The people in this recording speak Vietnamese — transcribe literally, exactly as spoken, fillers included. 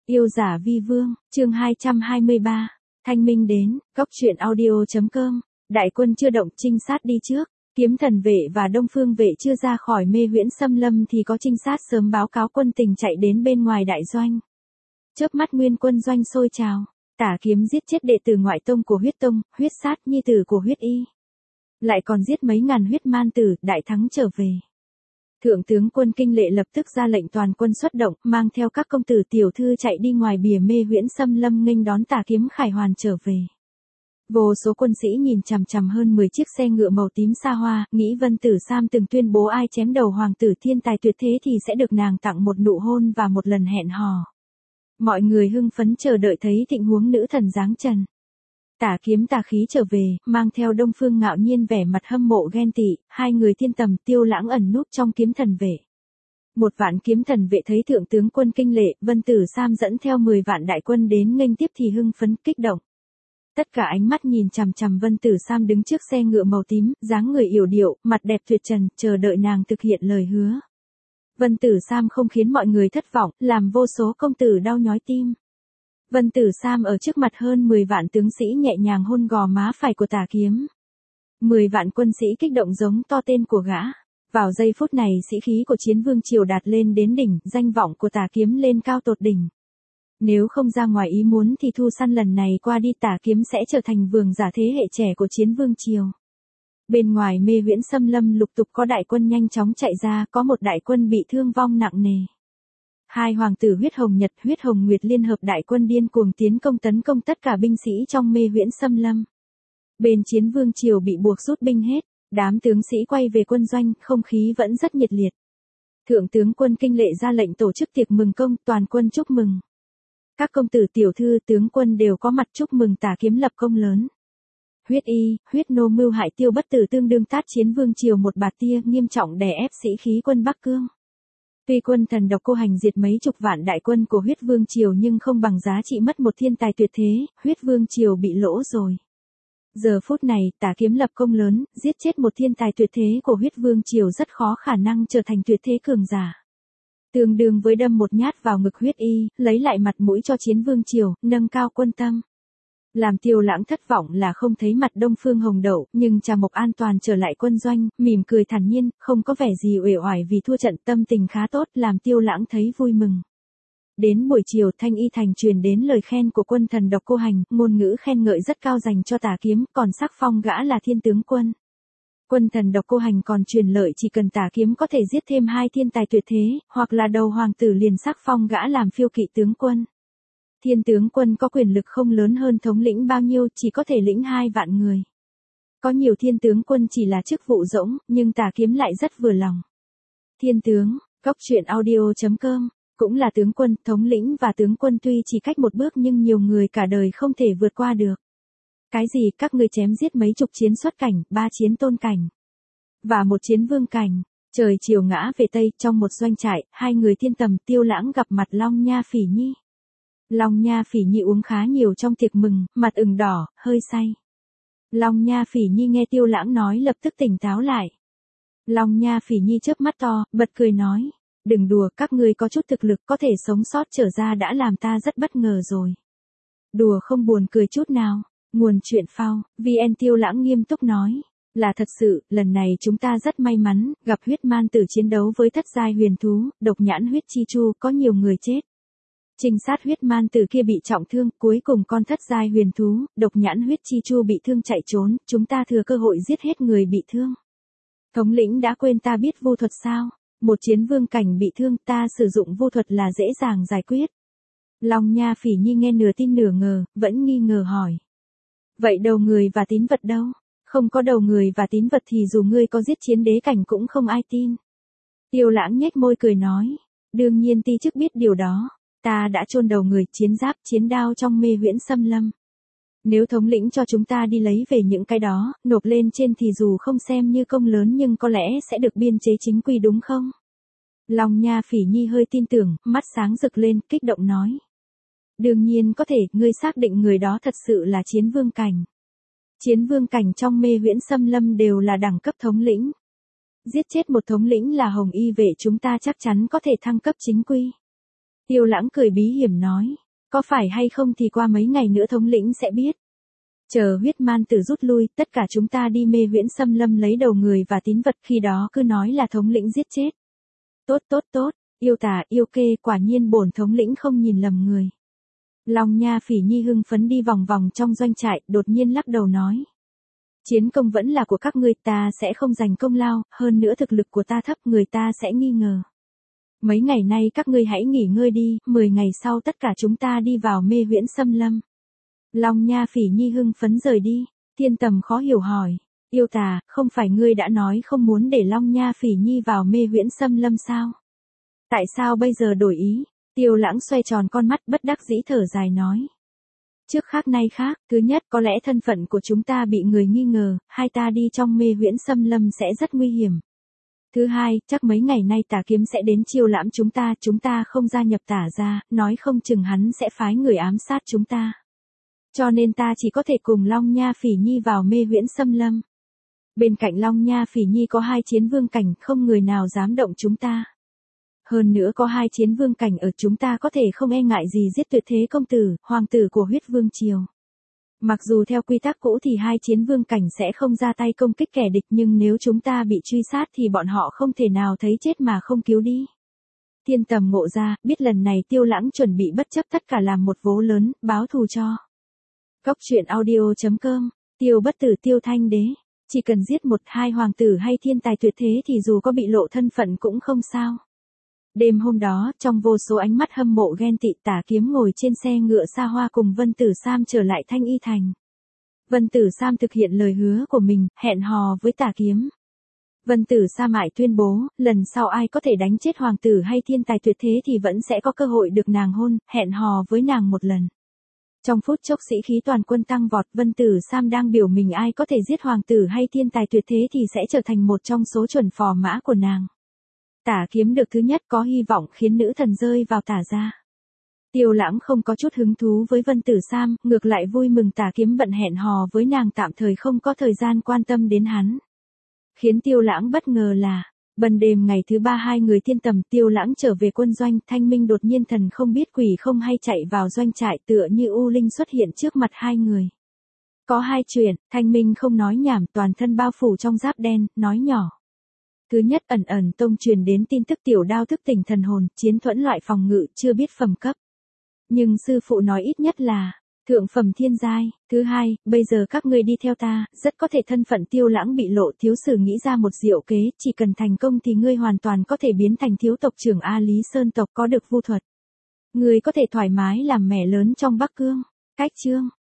Yêu giả vi vương, chương hai trăm hai mươi ba. Thanh minh đến, góc truyện audio.com. Đại quân chưa động, trinh sát đi trước. Kiếm thần vệ và Đông Phương vệ chưa ra khỏi mê huyễn xâm lâm thì có trinh sát sớm báo cáo quân tình chạy đến bên ngoài đại doanh. Chớp mắt nguyên quân doanh sôi trào. Tả Kiếm giết chết đệ tử ngoại tông của huyết tông, huyết sát nhi tử của huyết y. Lại còn giết mấy ngàn huyết man tử, đại thắng trở về. Thượng tướng quân Kinh Lệ lập tức ra lệnh toàn quân xuất động, mang theo các công tử tiểu thư chạy đi ngoài bìa mê huyễn xâm lâm nghênh đón Tả Kiếm khải hoàn trở về. Vô số quân sĩ nhìn chằm chằm hơn mười chiếc xe ngựa màu tím xa hoa, nghĩ Vân Tử Sam từng tuyên bố ai chém đầu hoàng tử thiên tài tuyệt thế thì sẽ được nàng tặng một nụ hôn và một lần hẹn hò. Mọi người hưng phấn chờ đợi thấy thịnh huống nữ thần giáng trần. Tả Kiếm tà khí trở về, mang theo Đông Phương Ngạo Nhiên vẻ mặt hâm mộ ghen tị, hai người thiên tầm Tiêu Lãng ẩn núp trong kiếm thần vệ. Một vạn kiếm thần vệ thấy thượng tướng quân Kinh Lệ, Vân Tử Sam dẫn theo mười vạn đại quân đến nghênh tiếp thì hưng phấn kích động. Tất cả ánh mắt nhìn chằm chằm Vân Tử Sam đứng trước xe ngựa màu tím, dáng người yểu điệu, mặt đẹp tuyệt trần, chờ đợi nàng thực hiện lời hứa. Vân Tử Sam không khiến mọi người thất vọng, làm vô số công tử đau nhói tim. Vân Tử Sam ở trước mặt hơn mười vạn tướng sĩ nhẹ nhàng hôn gò má phải của Tả Kiếm. mười vạn quân sĩ kích động giống to tên của gã. Vào giây phút này sĩ khí của Chiến Vương Triều đạt lên đến đỉnh, danh vọng của Tả Kiếm lên cao tột đỉnh. Nếu không ra ngoài ý muốn thì thu săn lần này qua đi Tả Kiếm sẽ trở thành vương giả thế hệ trẻ của Chiến Vương Triều. Bên ngoài mê huyễn xâm lâm lục tục có đại quân nhanh chóng chạy ra, có một đại quân bị thương vong nặng nề. Hai hoàng tử huyết hồng nhật, huyết hồng nguyệt liên hợp đại quân điên cuồng tiến công tấn công tất cả binh sĩ trong mê huyễn xâm lâm. Bên Chiến Vương Triều bị buộc rút binh hết, đám tướng sĩ quay về quân doanh, không khí vẫn rất nhiệt liệt. Thượng tướng quân Kinh Lệ ra lệnh tổ chức tiệc mừng công, toàn quân chúc mừng. Các công tử tiểu thư tướng quân đều có mặt chúc mừng Tả Kiếm lập công lớn. Huyết y, huyết nô mưu hại Tiêu Bất Tử tương đương tát Chiến Vương Triều một bạt tia, nghiêm trọng đè ép sĩ khí quân Bắc Cương. Tuy quân thần độc cô hành diệt mấy chục vạn đại quân của huyết vương triều nhưng không bằng giá trị mất một thiên tài tuyệt thế, huyết vương triều bị lỗ rồi. Giờ phút này, Tả Kiếm lập công lớn, giết chết một thiên tài tuyệt thế của huyết vương triều rất khó khả năng trở thành tuyệt thế cường giả. Tương đương với đâm một nhát vào ngực huyết y, lấy lại mặt mũi cho Chiến Vương Triều, nâng cao quân tâm. Làm Tiêu Lãng thất vọng là không thấy mặt Đông Phương Hồng Đậu, nhưng Trà Mộc an toàn trở lại quân doanh, mỉm cười thản nhiên, không có vẻ gì uể oải vì thua trận, tâm tình khá tốt, làm Tiêu Lãng thấy vui mừng. Đến buổi chiều Thanh Y Thành truyền đến lời khen của quân thần độc cô hành, ngôn ngữ khen ngợi rất cao dành cho Tả Kiếm, còn sắc phong gã là thiên tướng quân. Quân thần độc cô hành còn truyền lợi chỉ cần Tả Kiếm có thể giết thêm hai thiên tài tuyệt thế, hoặc là đầu hoàng tử liền sắc phong gã làm phiêu kỵ tướng quân. Thiên tướng quân có quyền lực không lớn hơn thống lĩnh bao nhiêu, chỉ có thể lĩnh hai vạn người. Có nhiều thiên tướng quân chỉ là chức vụ rỗng, nhưng Tả Kiếm lại rất vừa lòng. Thiên tướng, góc truyện audio.com, cũng là tướng quân, thống lĩnh và tướng quân tuy chỉ cách một bước nhưng nhiều người cả đời không thể vượt qua được. Cái gì các ngươi chém giết mấy chục chiến xuất cảnh, ba chiến tôn cảnh, và một chiến vương cảnh. Trời chiều ngã về Tây, trong một doanh trại, hai người thiên tầm Tiêu Lãng gặp mặt Long Nha Phỉ Nhi. Long Nha Phỉ Nhi uống khá nhiều trong tiệc mừng, mặt ửng đỏ, hơi say. Long Nha Phỉ Nhi nghe Tiêu Lãng nói lập tức tỉnh táo lại. Long Nha Phỉ Nhi chớp mắt to, bật cười nói, đừng đùa, các ngươi có chút thực lực có thể sống sót trở ra đã làm ta rất bất ngờ rồi. Đùa không buồn cười chút nào. Nguồn chuyện phao, vê en Tiêu Lãng nghiêm túc nói, là thật sự, lần này chúng ta rất may mắn, gặp huyết man tử chiến đấu với thất giai huyền thú, độc nhãn huyết chi chu, có nhiều người chết. Trinh sát huyết man tử kia bị trọng thương, cuối cùng con thất giai huyền thú, độc nhãn huyết chi chu bị thương chạy trốn, chúng ta thừa cơ hội giết hết người bị thương. Thống lĩnh đã quên ta biết vu thuật sao? Một chiến vương cảnh bị thương, ta sử dụng vu thuật là dễ dàng giải quyết. Long Nha Phỉ Nhi nghe nửa tin nửa ngờ, vẫn nghi ngờ hỏi. Vậy đầu người và tín vật đâu? Không có đầu người và tín vật thì dù ngươi có giết chiến đế cảnh cũng không ai tin. Tiêu Lãng nhếch môi cười nói, đương nhiên ti chức biết điều đó, ta đã chôn đầu người, chiến giáp, chiến đao trong mê huyễn xâm lâm. Nếu thống lĩnh cho chúng ta đi lấy về những cái đó, nộp lên trên thì dù không xem như công lớn nhưng có lẽ sẽ được biên chế chính quy đúng không? Long Nha Phỉ Nhi hơi tin tưởng, mắt sáng rực lên, kích động nói. Đương nhiên có thể, ngươi xác định người đó thật sự là chiến vương cảnh. Chiến vương cảnh trong mê huyễn xâm lâm đều là đẳng cấp thống lĩnh. Giết chết một thống lĩnh là Hồng Y vệ chúng ta chắc chắn có thể thăng cấp chính quy. Tiêu Lãng cười bí hiểm nói, Có phải hay không thì qua mấy ngày nữa thống lĩnh sẽ biết. Chờ huyết man tử rút lui, tất cả chúng ta đi mê huyễn xâm lâm lấy đầu người và tín vật, khi đó cứ nói là thống lĩnh giết chết. Tốt tốt tốt, yêu tả yêu kê, quả nhiên bổn thống lĩnh không nhìn lầm người. Long Nha Phỉ Nhi hưng phấn đi vòng vòng trong doanh trại, đột nhiên lắc đầu nói. Chiến công vẫn là của các ngươi, ta sẽ không giành công lao, hơn nữa thực lực của ta thấp, người ta sẽ nghi ngờ. Mấy ngày nay các ngươi hãy nghỉ ngơi đi, mười ngày sau tất cả chúng ta đi vào mê huyễn xâm lâm. Long Nha Phỉ Nhi hưng phấn rời đi, Thiên Tầm khó hiểu hỏi, yêu tà, không phải ngươi đã nói không muốn để Long Nha Phỉ Nhi vào mê huyễn xâm lâm sao? Tại sao bây giờ đổi ý? Tiêu Lãng xoay tròn con mắt bất đắc dĩ thở dài nói. Trước khác nay khác, thứ nhất có lẽ thân phận của chúng ta bị người nghi ngờ, hai ta đi trong mê huyễn xâm lâm sẽ rất nguy hiểm. Thứ hai, chắc mấy ngày nay Tà Kiếm sẽ đến chiêu lãm chúng ta, chúng ta không gia nhập Tả gia, nói không chừng hắn sẽ phái người ám sát chúng ta. Cho nên ta chỉ có thể cùng Long Nha Phỉ Nhi vào mê huyễn xâm lâm. Bên cạnh Long Nha Phỉ Nhi có hai chiến vương cảnh, không người nào dám động chúng ta. Hơn nữa có hai chiến vương cảnh ở, chúng ta có thể không e ngại gì giết Tuyệt Thế công tử, hoàng tử của huyết vương triều. Mặc dù theo quy tắc cũ thì hai chiến vương cảnh sẽ không ra tay công kích kẻ địch, nhưng nếu chúng ta bị truy sát thì bọn họ không thể nào thấy chết mà không cứu đi. Thiên Tầm ngộ ra, biết lần này Tiêu Lãng chuẩn bị bất chấp tất cả làm một vố lớn, báo thù cho. Góc truyện audio chấm com, Tiêu bất tử Tiêu Thanh Đế. Chỉ cần giết một hai hoàng tử hay thiên tài tuyệt thế thì dù có bị lộ thân phận cũng không sao. Đêm hôm đó, trong vô số ánh mắt hâm mộ ghen tị, Tả Kiếm ngồi trên xe ngựa xa hoa cùng Vân Tử Sam trở lại Thanh Y Thành. Vân Tử Sam thực hiện lời hứa của mình, hẹn hò với Tả Kiếm. Vân Tử Sam mãi tuyên bố, lần sau ai có thể đánh chết hoàng tử hay thiên tài tuyệt thế thì vẫn sẽ có cơ hội được nàng hôn, hẹn hò với nàng một lần. Trong phút chốc sĩ khí toàn quân tăng vọt, Vân Tử Sam đang biểu mình ai có thể giết hoàng tử hay thiên tài tuyệt thế thì sẽ trở thành một trong số chuẩn phò mã của nàng. Tả Kiếm được thứ nhất có hy vọng khiến nữ thần rơi vào Tả gia. Tiêu Lãng không có chút hứng thú với Vân Tử Sam, ngược lại vui mừng Tả Kiếm bận hẹn hò với nàng tạm thời không có thời gian quan tâm đến hắn. Khiến Tiêu Lãng bất ngờ là, ban đêm ngày thứ ba hai người Thiên Tầm Tiêu Lãng trở về quân doanh, Thanh Minh đột nhiên thần không biết quỷ không hay chạy vào doanh trại tựa như U Linh xuất hiện trước mặt hai người. Có hai chuyện, Thanh Minh không nói nhảm, toàn thân bao phủ trong giáp đen, nói nhỏ. Thứ nhất, ẩn ẩn tông truyền đến tin tức tiểu đao thức tỉnh thần hồn, chiến thuẫn loại phòng ngự, chưa biết phẩm cấp. Nhưng sư phụ nói ít nhất là thượng phẩm thiên giai. Thứ hai, bây giờ các ngươi đi theo ta, rất có thể thân phận Tiêu Lãng bị lộ, thiếu sử nghĩ ra một diệu kế, chỉ cần thành công thì ngươi hoàn toàn có thể biến thành thiếu tộc trưởng A Lý Sơn tộc có được vu thuật. Ngươi có thể thoải mái làm mẹ lớn trong Bắc Cương. Cách chương